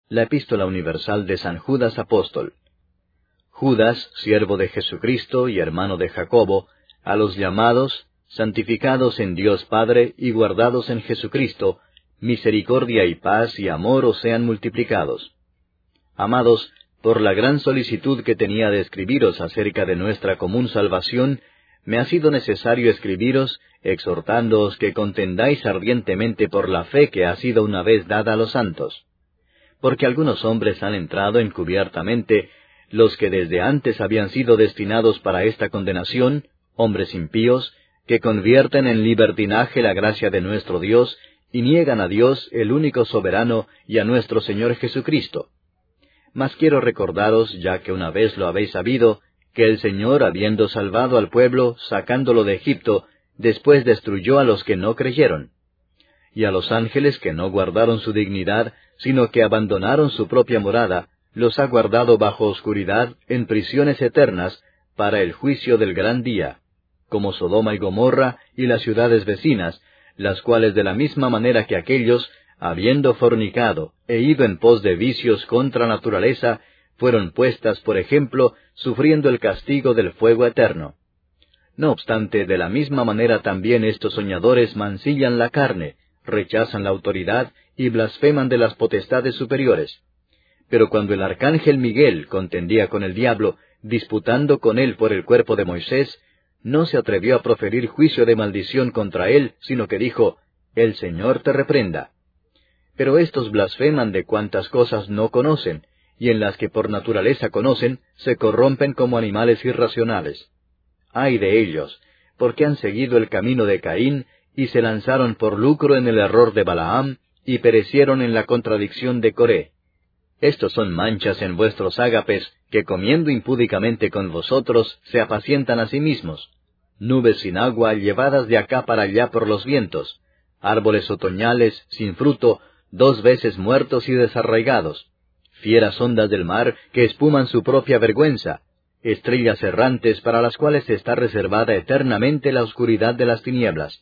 La Epístola Universal de San Judas Apóstol. Judas, siervo de Jesucristo y hermano de Jacobo, a los llamados, santificados en Dios Padre y guardados en Jesucristo, misericordia y paz y amor os sean multiplicados. Amados, por la gran solicitud que tenía de escribiros acerca de nuestra común salvación, me ha sido necesario escribiros, exhortándoos que contendáis ardientemente por la fe que ha sido una vez dada a los santos. Porque algunos hombres han entrado encubiertamente, los que desde antes habían sido destinados para esta condenación, hombres impíos, que convierten en libertinaje la gracia de nuestro Dios, y niegan a Dios, el único soberano, y a nuestro Señor Jesucristo. Mas quiero recordaros, ya que una vez lo habéis sabido, que el Señor, habiendo salvado al pueblo, sacándolo de Egipto, después destruyó a los que no creyeron. Y a los ángeles que no guardaron su dignidad, sino que abandonaron su propia morada, los ha guardado bajo oscuridad en prisiones eternas para el juicio del gran día, como Sodoma y Gomorra y las ciudades vecinas, las cuales de la misma manera que aquellos, habiendo fornicado e ido en pos de vicios contra naturaleza, fueron puestas por ejemplo, sufriendo el castigo del fuego eterno. No obstante, de la misma manera también estos soñadores mancillan la carne, rechazan la autoridad y blasfeman de las potestades superiores. Pero cuando el arcángel Miguel contendía con el diablo, disputando con él por el cuerpo de Moisés, no se atrevió a proferir juicio de maldición contra él, sino que dijo, «El Señor te reprenda». Pero estos blasfeman de cuantas cosas no conocen, y en las que por naturaleza conocen, se corrompen como animales irracionales. ¡Ay de ellos! Porque han seguido el camino de Caín, y se lanzaron por lucro en el error de Balaam, y perecieron en la contradicción de Coré. Estos son manchas en vuestros ágapes, que comiendo impúdicamente con vosotros, se apacientan a sí mismos. Nubes sin agua llevadas de acá para allá por los vientos. Árboles otoñales, sin fruto, 2 veces muertos y desarraigados. Fieras ondas del mar, que espuman su propia vergüenza. Estrellas errantes para las cuales está reservada eternamente la oscuridad de las tinieblas.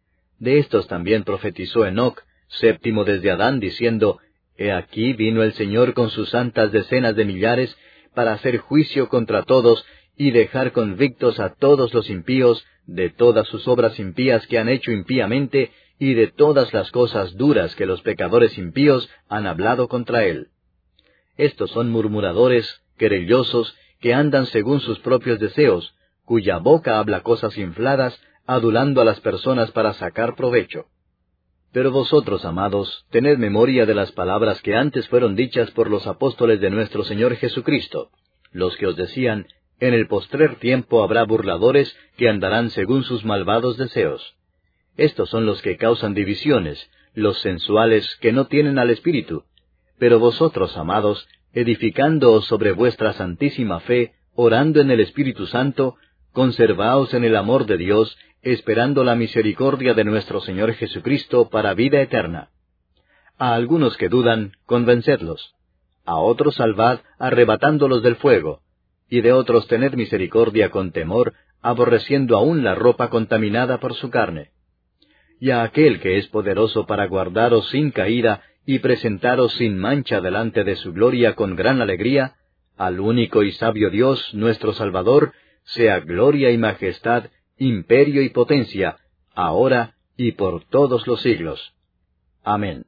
De estos también profetizó Enoc, séptimo desde Adán, diciendo, «He aquí vino el Señor con sus santas decenas de millares, para hacer juicio contra todos, y dejar convictos a todos los impíos, de todas sus obras impías que han hecho impíamente, y de todas las cosas duras que los pecadores impíos han hablado contra él». Estos son murmuradores, querellosos, que andan según sus propios deseos, cuya boca habla cosas infladas, adulando a las personas para sacar provecho. Pero vosotros, amados, tened memoria de las palabras que antes fueron dichas por los apóstoles de nuestro Señor Jesucristo, los que os decían, en el postrer tiempo habrá burladores que andarán según sus malvados deseos. Estos son los que causan divisiones, los sensuales que no tienen al Espíritu. Pero vosotros, amados, edificándoos sobre vuestra santísima fe, orando en el Espíritu Santo, conservaos en el amor de Dios, esperando la misericordia de nuestro Señor Jesucristo para vida eterna. A algunos que dudan, convencedlos. A otros salvad, arrebatándolos del fuego. Y de otros tened misericordia con temor, aborreciendo aún la ropa contaminada por su carne. Y a aquel que es poderoso para guardaros sin caída, y presentaros sin mancha delante de su gloria con gran alegría, al único y sabio Dios, nuestro Salvador, sea gloria y majestad, imperio y potencia, ahora y por todos los siglos. Amén.